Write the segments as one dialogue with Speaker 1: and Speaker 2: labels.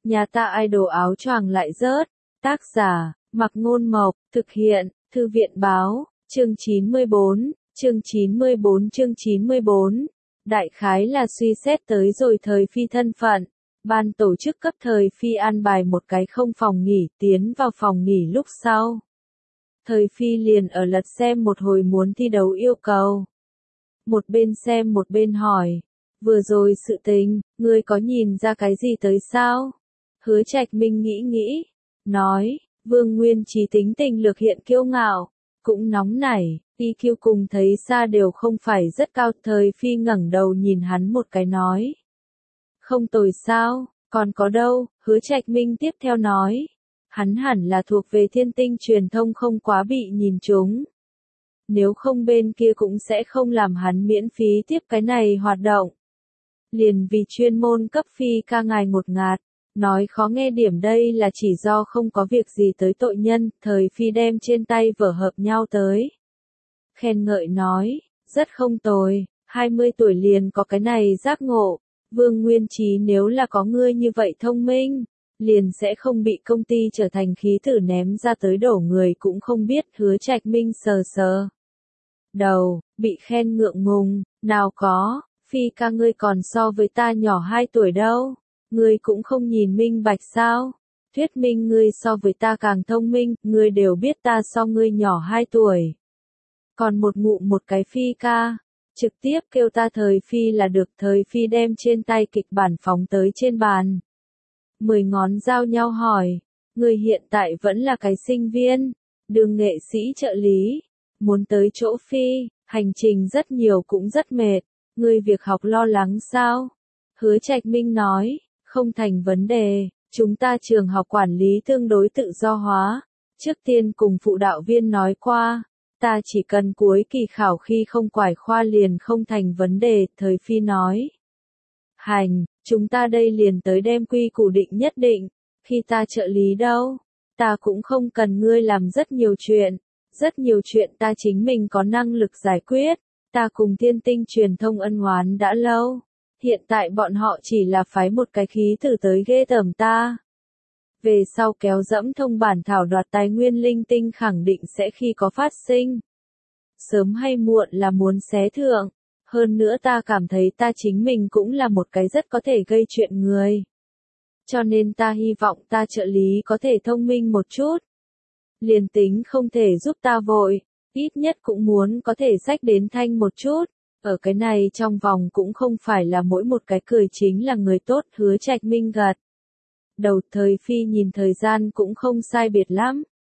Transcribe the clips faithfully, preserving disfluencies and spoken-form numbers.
Speaker 1: Nhà ta idol áo choàng lại rớt. Tác giả, Mặc Ngôn Mộc, thực hiện, Thư viện Báo, chương chín mươi bốn, chương chín mươi bốn chương chín mươi bốn. Đại khái là suy xét tới rồi thời phi thân phận. Ban tổ chức cấp thời phi an bài một cái không phòng nghỉ, tiến vào phòng nghỉ lúc sau. Thời phi liền ở lật xem một hồi muốn thi đấu yêu cầu. Một bên xem một bên hỏi. Vừa rồi sự tình, ngươi có nhìn ra cái gì tới sao? Hứa Trạch Minh nghĩ nghĩ. Nói, Vương Nguyên Trí tính tình lược hiện kiêu ngạo. Cũng nóng nảy, i kiu cùng thấy xa đều không phải rất cao. Thời phi ngẩng đầu nhìn hắn một cái nói. Không tồi sao, còn có đâu, Hứa Trạch Minh tiếp theo nói. Hắn hẳn là thuộc về thiên tinh truyền thông không quá bị nhìn trúng. Nếu không bên kia cũng sẽ không làm hắn miễn phí tiếp cái này hoạt động. Liền vì chuyên môn cấp phi ca ngài một ngạt. Nói khó nghe điểm đây là chỉ do không có việc gì tới tội nhân, thời phi đem trên tay vở hợp nhau tới. Khen ngợi nói, rất không tồi, hai mươi tuổi liền có cái này giác ngộ. Vương Nguyên Trí nếu là có ngươi như vậy thông minh, liền sẽ không bị công ty trở thành khí tử ném ra tới đổ người cũng không biết. Hứa Trạch Minh sờ sờ đầu, bị khen ngượng ngùng, nào có, phi ca ngươi còn so với ta nhỏ hai tuổi đâu, ngươi cũng không nhìn minh bạch sao, thuyết minh ngươi so với ta càng thông minh, ngươi đều biết ta so ngươi nhỏ hai tuổi. Còn một ngụ một cái phi ca, trực tiếp kêu ta thời phi là được. Thời phi đem trên tay kịch bản phóng tới trên bàn. Mười ngón giao nhau hỏi, ngươi hiện tại vẫn là cái sinh viên, đường nghệ sĩ trợ lý, muốn tới chỗ phi, hành trình rất nhiều cũng rất mệt, ngươi việc học lo lắng sao? Hứa Trạch Minh nói, không thành vấn đề, chúng ta trường học quản lý tương đối tự do hóa, trước tiên cùng phụ đạo viên nói qua, ta chỉ cần cuối kỳ khảo khi không quải khoa liền không thành vấn đề. Thời phi nói, hành, chúng ta đây liền tới đem quy củ định nhất định, khi ta trợ lý đâu, ta cũng không cần ngươi làm rất nhiều chuyện, rất nhiều chuyện ta chính mình có năng lực giải quyết, ta cùng thiên tinh truyền thông ân oán đã lâu, hiện tại bọn họ chỉ là phái một cái khí tử tới ghê tởm ta. Về sau kéo dẫm thông bản thảo đoạt tài nguyên linh tinh khẳng định sẽ khi có phát sinh. Sớm hay muộn là muốn xé thượng. Hơn nữa ta cảm thấy ta chính mình cũng là một cái rất có thể gây chuyện người. Cho nên ta hy vọng ta trợ lý có thể thông minh một chút. Liền tính không thể giúp ta vội, ít nhất cũng muốn có thể xách đến thanh một chút. Ở cái này trong vòng cũng không phải là mỗi một cái cười chính là người tốt. Hứa Trạch Minh gật đầu. Thời phi nhìn thời gian cũng không sai biệt lắm.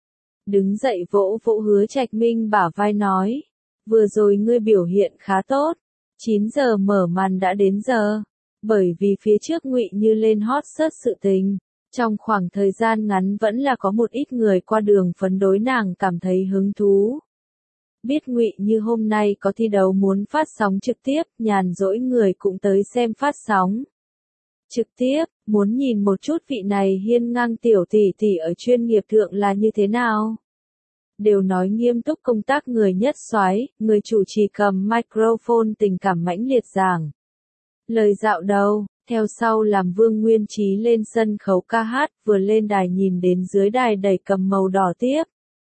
Speaker 1: Đứng dậy vỗ vỗ Hứa Trạch Minh bả vai nói. Vừa rồi ngươi biểu hiện khá tốt. chín giờ mở màn đã đến giờ. Bởi vì phía trước Ngụy Như lên hot search sự tình. Trong khoảng thời gian ngắn vẫn là có một ít người qua đường phấn đối nàng cảm thấy hứng thú. Biết Ngụy Như hôm nay có thi đấu muốn phát sóng trực tiếp, nhàn rỗi người cũng tới xem phát sóng trực tiếp, muốn nhìn một chút vị này hiên ngang tiểu tỷ tỷ ở chuyên nghiệp thượng là như thế nào. Đều nói nghiêm túc công tác người nhất soái, người chủ trì cầm microphone tình cảm mãnh liệt giảng. Lời dạo đầu, theo sau làm Vương Nguyên Trí lên sân khấu ca hát, vừa lên đài nhìn đến dưới đài đầy cầm màu đỏ tiếp.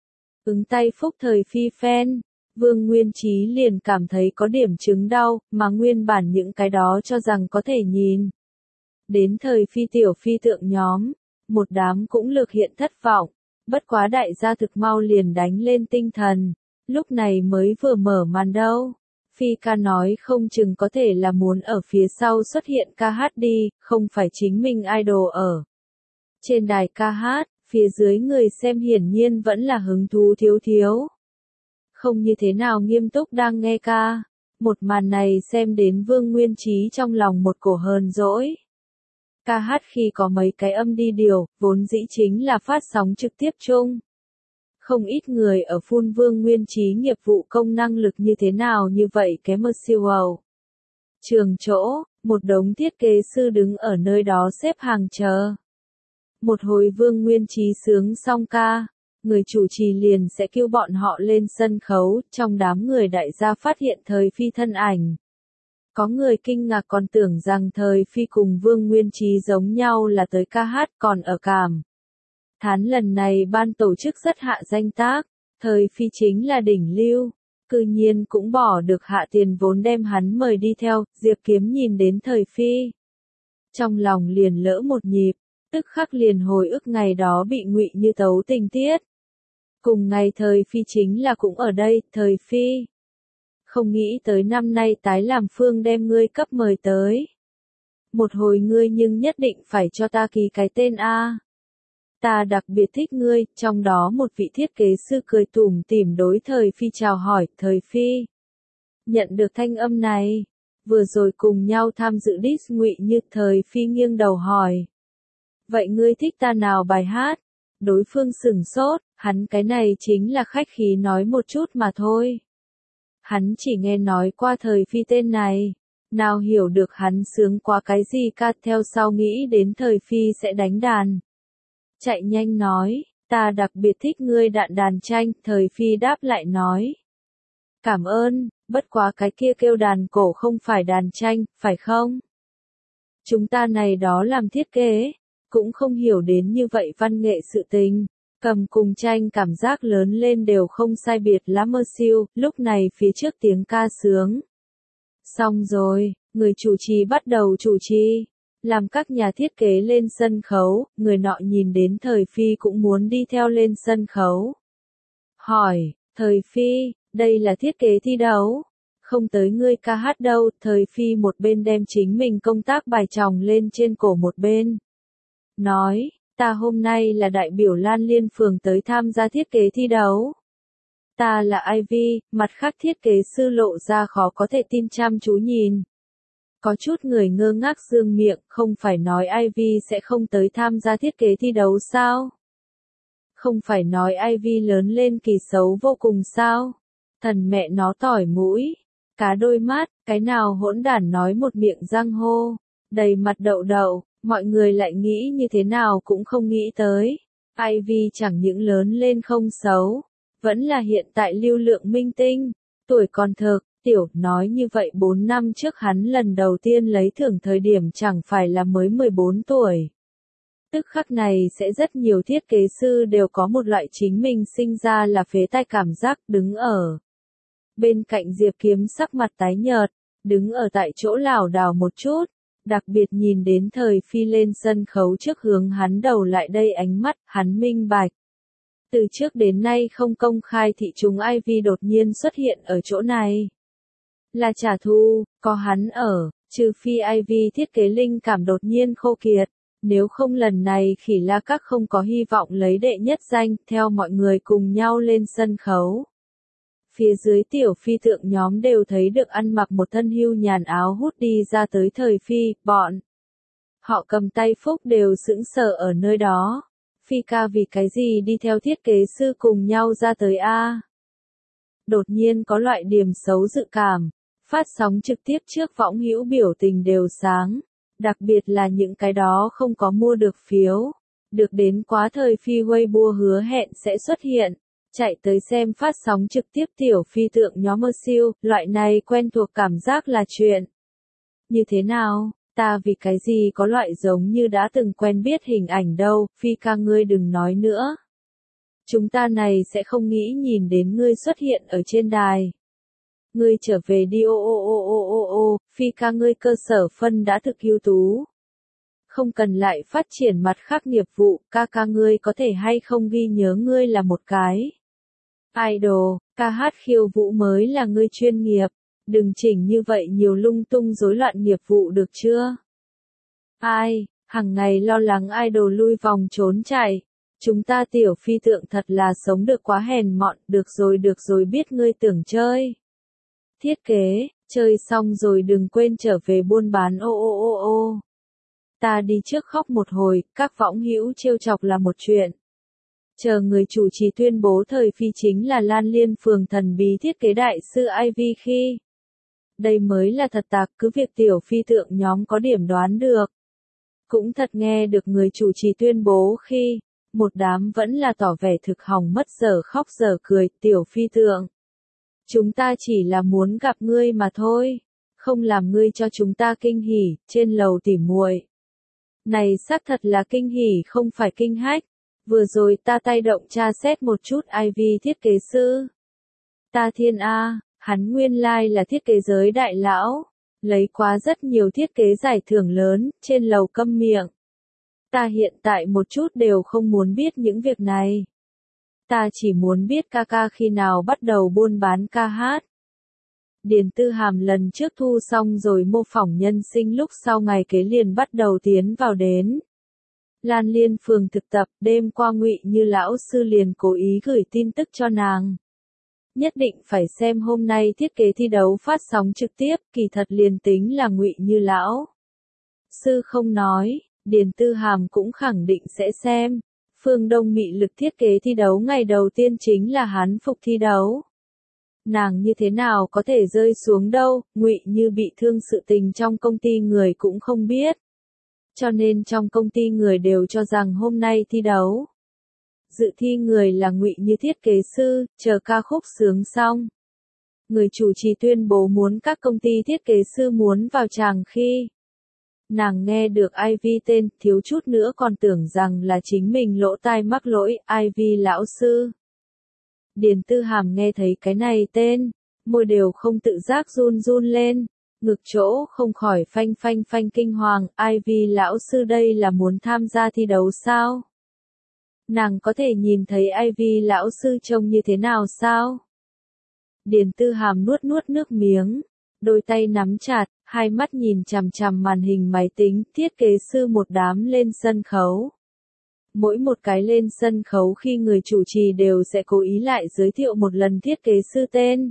Speaker 1: Ứng tay phúc thời phi fan, Vương Nguyên Trí liền cảm thấy có điểm chứng đau, mà nguyên bản những cái đó cho rằng có thể nhìn. Đến thời phi tiểu phi tượng nhóm, một đám cũng lược hiện thất vọng, bất quá đại gia thực mau liền đánh lên tinh thần, lúc này mới vừa mở màn đâu. Phi ca nói không chừng có thể là muốn ở phía sau xuất hiện ca hát đi, không phải chính mình idol ở trên đài ca hát, phía dưới người xem hiển nhiên vẫn là hứng thú thiếu thiếu. Không như thế nào nghiêm túc đang nghe ca, một màn này xem đến Vương Nguyên Trí trong lòng một cổ hờn dỗi. Ca hát khi có mấy cái âm đi điều, vốn dĩ chính là phát sóng trực tiếp chung. Không ít người ở phun Vương Nguyên Trí nghiệp vụ công năng lực như thế nào như vậy kém ở siêu hầu. Trường chỗ, một đống thiết kế sư đứng ở nơi đó xếp hàng chờ. Một hồi Vương Nguyên Trí sướng xong ca, người chủ trì liền sẽ kêu bọn họ lên sân khấu, trong đám người đại gia phát hiện thời phi thân ảnh. Có người kinh ngạc còn tưởng rằng thời phi cùng Vương Nguyên Trí giống nhau là tới ca hát, còn ở cảm thán lần này ban tổ chức rất hạ danh tác, thời phi chính là đỉnh lưu, cư nhiên cũng bỏ được hạ tiền vốn đem hắn mời đi theo. Diệp Kiếm nhìn đến thời phi, trong lòng liền lỡ một nhịp, tức khắc liền hồi ức ngày đó bị Ngụy Như tấu tình tiết. Cùng ngày thời phi chính là cũng ở đây. Thời phi, không nghĩ tới năm nay tái làm phương đem ngươi cấp mời tới. Một hồi ngươi nhưng nhất định phải cho ta ký cái tên A. Ta đặc biệt thích ngươi. Trong đó một vị thiết kế sư cười tủm tỉm đối thời phi chào hỏi. Thời phi nhận được thanh âm này, vừa rồi cùng nhau tham dự diss Ngụy Như. Thời phi nghiêng đầu hỏi, vậy ngươi thích ta nào bài hát? Đối phương sửng sốt, hắn cái này chính là khách khí nói một chút mà thôi. Hắn chỉ nghe nói qua thời phi tên này, nào hiểu được hắn sướng qua cái gì ca. Theo sau nghĩ đến thời phi sẽ đánh đàn, chạy nhanh nói, ta đặc biệt thích ngươi đạn đàn tranh. Thời phi đáp lại nói, cảm ơn, bất quá cái kia kêu đàn cổ không phải đàn tranh, phải không? Chúng ta này đó làm thiết kế, cũng không hiểu đến như vậy văn nghệ sự tình. Cầm cùng tranh cảm giác lớn lên đều không sai biệt lắm mơ siêu. Lúc này phía trước tiếng ca sướng xong rồi, người chủ trì bắt đầu chủ trì, làm các nhà thiết kế lên sân khấu. Người nọ nhìn đến thời phi cũng muốn đi theo lên sân khấu. Hỏi, thời phi, đây là thiết kế thi đấu, không tới ngươi ca hát đâu. Thời phi một bên đem chính mình công tác bài chồng lên trên cổ, một bên nói, ta hôm nay là đại biểu Lan Liên phường tới tham gia thiết kế thi đấu. Ta là Ivy. Mặt khác thiết kế sư lộ ra khó có thể tin chăm chú nhìn. Có chút người ngơ ngác dương miệng, không phải nói Ivy sẽ không tới tham gia thiết kế thi đấu sao? Không phải nói Ivy lớn lên kỳ xấu vô cùng sao? Thần mẹ nó tỏi mũi, cá đôi mắt, cái nào hỗn đản nói một miệng giang hô, đầy mặt đậu đậu. Mọi người lại nghĩ như thế nào cũng không nghĩ tới. Ivy chẳng những lớn lên không xấu, vẫn là hiện tại lưu lượng minh tinh, tuổi còn thực, tiểu. Nói như vậy bốn năm trước hắn lần đầu tiên lấy thưởng thời điểm chẳng phải là mới mười bốn tuổi. Tức khắc này sẽ rất nhiều thiết kế sư đều có một loại chính mình sinh ra là phế tai cảm giác. Đứng ở bên cạnh Diệp Kiếm sắc mặt tái nhợt, đứng ở tại chỗ lảo đảo một chút. Đặc biệt nhìn đến thời phi lên sân khấu trước hướng hắn đầu lại đây ánh mắt, hắn minh bạch. Từ trước đến nay không công khai thị chúng Ivy đột nhiên xuất hiện ở chỗ này. Là trả thù, có hắn ở, trừ phi Ivy thiết kế linh cảm đột nhiên khô kiệt. Nếu không lần này Khỉ La Các không có hy vọng lấy đệ nhất danh. Theo mọi người cùng nhau lên sân khấu, phía dưới tiểu phi tượng nhóm đều thấy được ăn mặc một thân hưu nhàn áo hút đi ra tới thời phi. Bọn họ cầm tay phúc đều sững sờ ở nơi đó. Phi ca vì cái gì đi theo thiết kế sư cùng nhau ra tới a? Đột nhiên có loại điểm xấu dự cảm. Phát sóng trực tiếp trước võng hữu biểu tình đều sáng, đặc biệt là những cái đó không có mua được phiếu, được đến quá thời phi Weibo hứa hẹn sẽ xuất hiện. Chạy tới xem phát sóng trực tiếp tiểu phi tượng nhóm mơ siêu, loại này quen thuộc cảm giác là chuyện như thế nào? Ta vì cái gì có loại giống như đã từng quen biết hình ảnh đâu. Phi ca ngươi đừng nói nữa. Chúng ta này sẽ không nghĩ nhìn đến ngươi xuất hiện ở trên đài. Ngươi trở về đi. Ô ô ô ô ô ô, Phi ca ngươi cơ sở phân đã thực ưu tú, không cần lại phát triển mặt khác nghiệp vụ. Ca ca ngươi có thể hay không ghi nhớ ngươi là một cái idol, ca hát khiêu vũ mới là ngươi chuyên nghiệp, đừng chỉnh như vậy nhiều lung tung rối loạn nghiệp vụ được chưa? Ai, hàng ngày lo lắng idol lui vòng trốn chạy, chúng ta tiểu phi tượng thật là sống được quá hèn mọn. Được rồi được rồi, biết ngươi tưởng chơi thiết kế, chơi xong rồi đừng quên trở về buôn bán. Ô ô ô ô, ta đi trước khóc một hồi. Các võng hữu trêu chọc là một chuyện, chờ người chủ trì tuyên bố thời phi chính là Lan Liên phường thần bí thiết kế đại sư Ivy khi. Đây mới là thật tạc, cứ việc tiểu phi tượng nhóm có điểm đoán được. Cũng thật nghe được người chủ trì tuyên bố khi, một đám vẫn là tỏ vẻ thực hỏng mất, giờ khóc giờ cười. Tiểu phi tượng, chúng ta chỉ là muốn gặp ngươi mà thôi, không làm ngươi cho chúng ta kinh hỉ, trên lầu tỉ muội. Này xác thật là kinh hỉ không phải kinh hách. Vừa rồi ta tay động tra xét một chút Ivy thiết kế sư. Ta thiên A, hắn nguyên lai là thiết kế giới đại lão. Lấy quá rất nhiều thiết kế giải thưởng lớn, trên lầu câm miệng. Ta hiện tại một chút đều không muốn biết những việc này. Ta chỉ muốn biết ca ca khi nào bắt đầu buôn bán ca hát. Điền Tư Hàm lần trước thu xong rồi mô phỏng nhân sinh lúc sau ngày kế liền bắt đầu tiến vào đến Lan Liên phường thực tập, đêm qua Ngụy Như lão sư liền cố ý gửi tin tức cho nàng. Nhất định phải xem hôm nay thiết kế thi đấu phát sóng trực tiếp, kỳ thật liền tính là Ngụy Như lão sư không nói, Điền Tư Hàm cũng khẳng định sẽ xem. Phương Đông mị lực thiết kế thi đấu ngày đầu tiên chính là hán phục thi đấu. Nàng như thế nào có thể rơi xuống đâu, Ngụy Như bị thương sự tình trong công ty người cũng không biết. Cho nên trong công ty người đều cho rằng hôm nay thi đấu. Dự thi người là Ngụy Như thiết kế sư, chờ ca khúc sướng xong. Người chủ trì tuyên bố muốn các công ty thiết kế sư muốn vào tràng khi. Nàng nghe được Ivy tên, thiếu chút nữa còn tưởng rằng là chính mình lỗ tai mắc lỗi, Ivy lão sư. Điền Tư Hàm nghe thấy cái này tên, môi đều không tự giác run run lên, ngực chỗ không khỏi phanh phanh phanh kinh hoàng, Ivy lão sư đây là muốn tham gia thi đấu sao? Nàng có thể nhìn thấy Ivy lão sư trông như thế nào sao? Điền Tư Hàm nuốt nuốt nước miếng, đôi tay nắm chặt, hai mắt nhìn chằm chằm màn hình máy tính, thiết kế sư một đám lên sân khấu. Mỗi một cái lên sân khấu khi người chủ trì đều sẽ cố ý lại giới thiệu một lần thiết kế sư tên.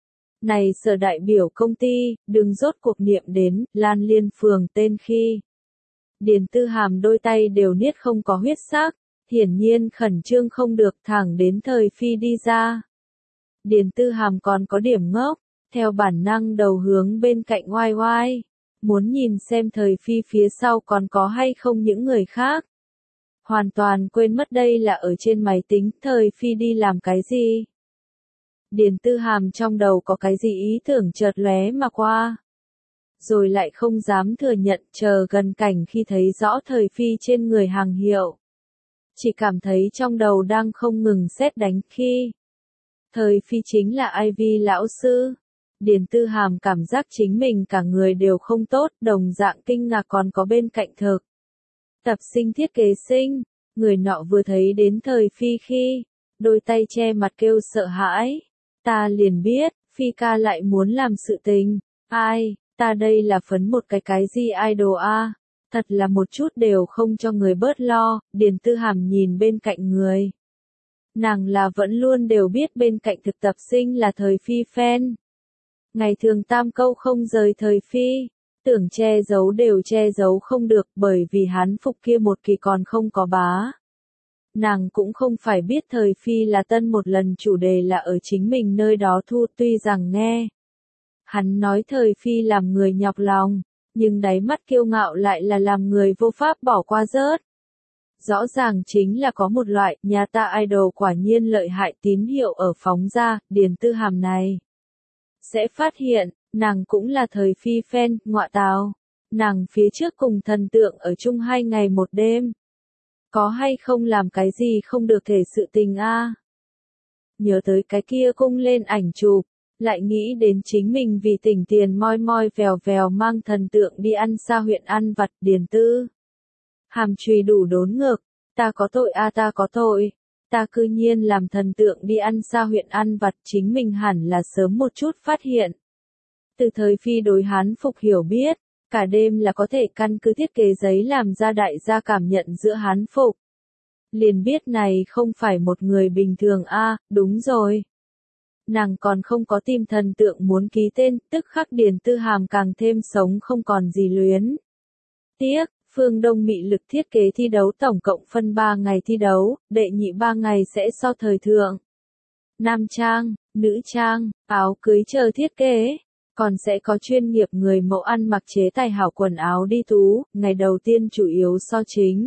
Speaker 1: Này sở đại biểu công ty, đừng rốt cuộc niệm đến, Lan Liên phường tên khi. Điền Tư Hàm đôi tay đều niết không có huyết sắc, hiển nhiên khẩn trương không được thẳng đến thời phi đi ra. Điền Tư Hàm còn có điểm ngốc, theo bản năng đầu hướng bên cạnh oai oai, muốn nhìn xem thời phi phía sau còn có hay không những người khác. Hoàn toàn quên mất đây là ở trên máy tính, thời phi đi làm cái gì. Điền Tư Hàm trong đầu có cái gì ý tưởng chợt lóe mà qua. Rồi lại không dám thừa nhận, chờ gần cảnh khi thấy rõ thời phi trên người hàng hiệu. Chỉ cảm thấy trong đầu đang không ngừng sét đánh khi. Thời phi chính là Ivy lão sư. Điền Tư Hàm cảm giác chính mình cả người đều không tốt, đồng dạng kinh ngạc còn có bên cạnh thực. Tập sinh thiết kế sinh, người nọ vừa thấy đến thời phi khi, đôi tay che mặt kêu sợ hãi. Ta liền biết, phi ca lại muốn làm sự tình. Ai, ta đây là phấn một cái cái gì idol a, thật là một chút đều không cho người bớt lo. Điền Tư Hàm nhìn bên cạnh người. Nàng là vẫn luôn đều biết bên cạnh thực tập sinh là thời phi fan. Ngày thường tam câu không rời thời phi, tưởng che giấu đều che giấu không được bởi vì hán phục kia một kỳ còn không có bá. Nàng cũng không phải biết thời phi là tân một lần chủ đề là ở chính mình nơi đó thu, tuy rằng nghe. Hắn nói thời phi làm người nhọc lòng, nhưng đáy mắt kiêu ngạo lại là làm người vô pháp bỏ qua rớt. Rõ ràng chính là có một loại nhà ta idol quả nhiên lợi hại tín hiệu ở phóng ra, Điền Tư Hàm này. Sẽ phát hiện, nàng cũng là thời phi fan, ngọa tào. Nàng phía trước cùng thần tượng ở chung hai ngày một đêm. Có hay không làm cái gì không được thể sự tình a? Nhớ tới cái kia cung lên ảnh chụp, lại nghĩ đến chính mình vì tỉnh tiền moi moi vèo vèo mang thần tượng đi ăn xa huyện ăn vặt. Điền Tư Hàm chùy đủ đốn ngực, ta có tội a, ta có tội. Ta cư nhiên làm thần tượng đi ăn xa huyện ăn vặt, chính mình hẳn là sớm một chút phát hiện. Từ thời phi đối hán phục hiểu biết, cả đêm là có thể căn cứ thiết kế giấy làm ra đại gia cảm nhận giữa hán phục. Liền biết này không phải một người bình thường a, à, đúng rồi. Nàng còn không có tìm thần tượng muốn ký tên, tức khắc Điền Tư Hàm càng thêm sống không còn gì luyến. Tiếc, Phương Đông mị lực thiết kế thi đấu tổng cộng phân ba ngày thi đấu, đệ nhị ba ngày sẽ so thời thượng. Nam trang, nữ trang, áo cưới chờ thiết kế. Còn sẽ có chuyên nghiệp người mẫu ăn mặc chế tài hảo quần áo đi tú, ngày đầu tiên chủ yếu so chính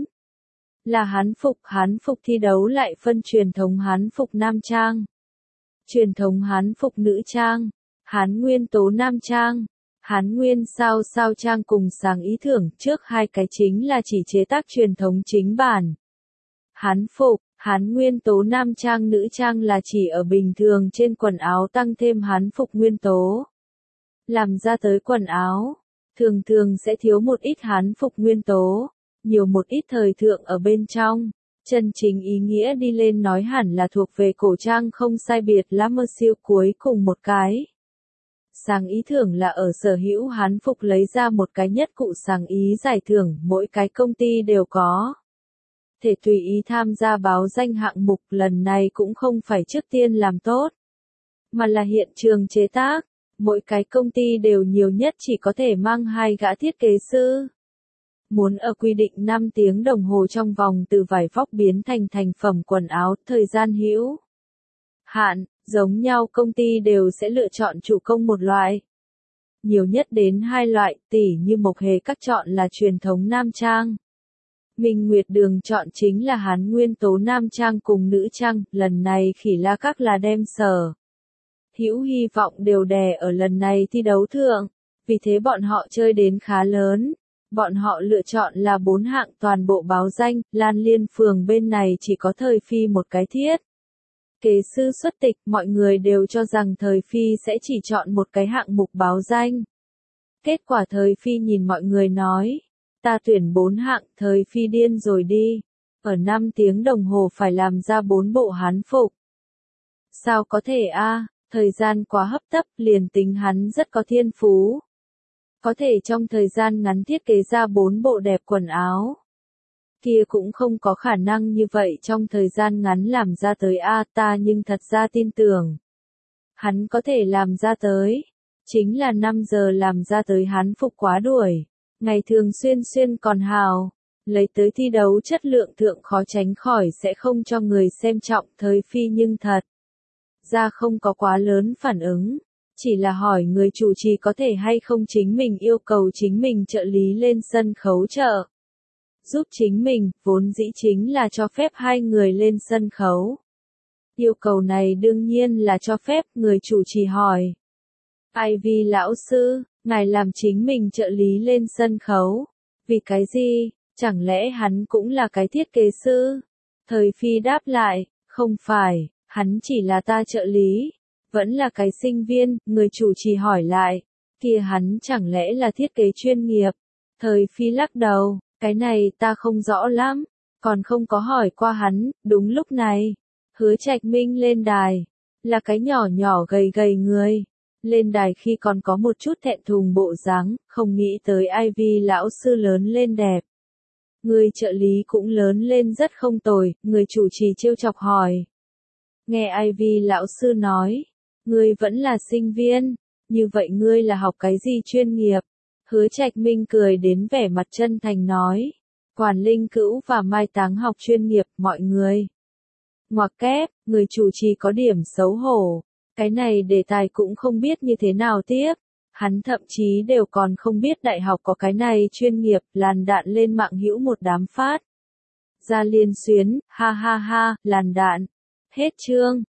Speaker 1: là hán phục, hán phục thi đấu lại phân truyền thống hán phục nam trang, truyền thống hán phục nữ trang, hán nguyên tố nam trang, Hán Nguyên sao sao trang cùng sáng ý tưởng, trước hai cái chính là chỉ chế tác truyền thống chính bản. Hán phục, Hán Nguyên tố nam trang nữ trang là chỉ ở bình thường trên quần áo tăng thêm Hán phục nguyên tố. Làm ra tới quần áo, thường thường sẽ thiếu một ít Hán phục nguyên tố, nhiều một ít thời thượng ở bên trong. Chân chính ý nghĩa đi lên nói hẳn là thuộc về cổ trang không sai biệt lắm mơ siêu cuối cùng một cái. Sáng ý thưởng là ở sở hữu Hán phục lấy ra một cái nhất cụ sáng ý giải thưởng, mỗi cái công ty đều có. Thể tùy ý tham gia báo danh hạng mục, lần này cũng không phải trước tiên làm tốt, mà là hiện trường chế tác. Mỗi cái công ty đều nhiều nhất chỉ có thể mang hai gã thiết kế sư. Muốn ở quy định năm tiếng đồng hồ trong vòng từ vải vóc biến thành thành phẩm quần áo, thời gian hữu hạn, giống nhau công ty đều sẽ lựa chọn chủ công một loại. Nhiều nhất đến hai loại, tỉ như Mộc Hề các chọn là truyền thống nam trang. Minh Nguyệt Đường chọn chính là Hán Nguyên tố nam trang cùng nữ trang, lần này Khỉ La Các là đem sở hữu hy vọng đều đè ở lần này thi đấu thượng, vì thế bọn họ chơi đến khá lớn. Bọn họ lựa chọn là bốn hạng toàn bộ báo danh, Lan Liên Phường bên này chỉ có Thời Phi một cái thiết kế sư xuất tịch, mọi người đều cho rằng Thời Phi sẽ chỉ chọn một cái hạng mục báo danh. Kết quả Thời Phi nhìn mọi người nói, ta tuyển bốn hạng, Thời Phi điên rồi đi, ở năm tiếng đồng hồ phải làm ra bốn bộ Hán phục. Sao có thể a? Thời gian quá hấp tấp, liền tính hắn rất có thiên phú. Có thể trong thời gian ngắn thiết kế ra bốn bộ đẹp quần áo. Kia cũng không có khả năng như vậy trong thời gian ngắn làm ra tới a, ta nhưng thật ra tin tưởng. Hắn có thể làm ra tới. Chính là năm giờ làm ra tới Hán phục quá đuổi. Ngày thường xuyên xuyên còn hào. Lấy tới thi đấu chất lượng thượng khó tránh khỏi sẽ không cho người xem trọng. Thời Phi nhưng thật ra không có quá lớn phản ứng. Chỉ là hỏi người chủ trì có thể hay không chính mình yêu cầu chính mình trợ lý lên sân khấu trợ giúp chính mình, vốn dĩ chính là cho phép hai người lên sân khấu. Yêu cầu này đương nhiên là cho phép, người chủ trì hỏi. Ivy lão sư, ngài làm chính mình trợ lý lên sân khấu. Vì cái gì? Chẳng lẽ hắn cũng là cái thiết kế sư? Thời Phi đáp lại, không phải, hắn chỉ là ta trợ lý. Vẫn là cái sinh viên, người chủ trì hỏi lại, kia hắn chẳng lẽ là thiết kế chuyên nghiệp? Thời Phi lắc đầu, cái này ta không rõ lắm, còn không có hỏi qua hắn. Đúng lúc này, Hứa Trạch Minh lên đài, là cái nhỏ nhỏ gầy gầy người. Lên đài khi còn có một chút thẹn thùng bộ dáng, không nghĩ tới Ivy lão sư lớn lên đẹp. Người trợ lý cũng lớn lên rất không tồi, người chủ trì trêu chọc hỏi. Nghe Ivy lão sư nói, ngươi vẫn là sinh viên, như vậy ngươi là học cái gì chuyên nghiệp? Hứa Trạch Minh cười đến vẻ mặt chân thành nói, Quản Linh Cữu và Mai Táng học chuyên nghiệp, mọi người. Ngoặc kép, người chủ trì có điểm xấu hổ, cái này đề tài cũng không biết như thế nào tiếp. Hắn thậm chí đều còn không biết đại học có cái này chuyên nghiệp, làn đạn lên mạng hữu một đám phát. Ra liên xuyến, ha ha ha, làn đạn. Hết chương.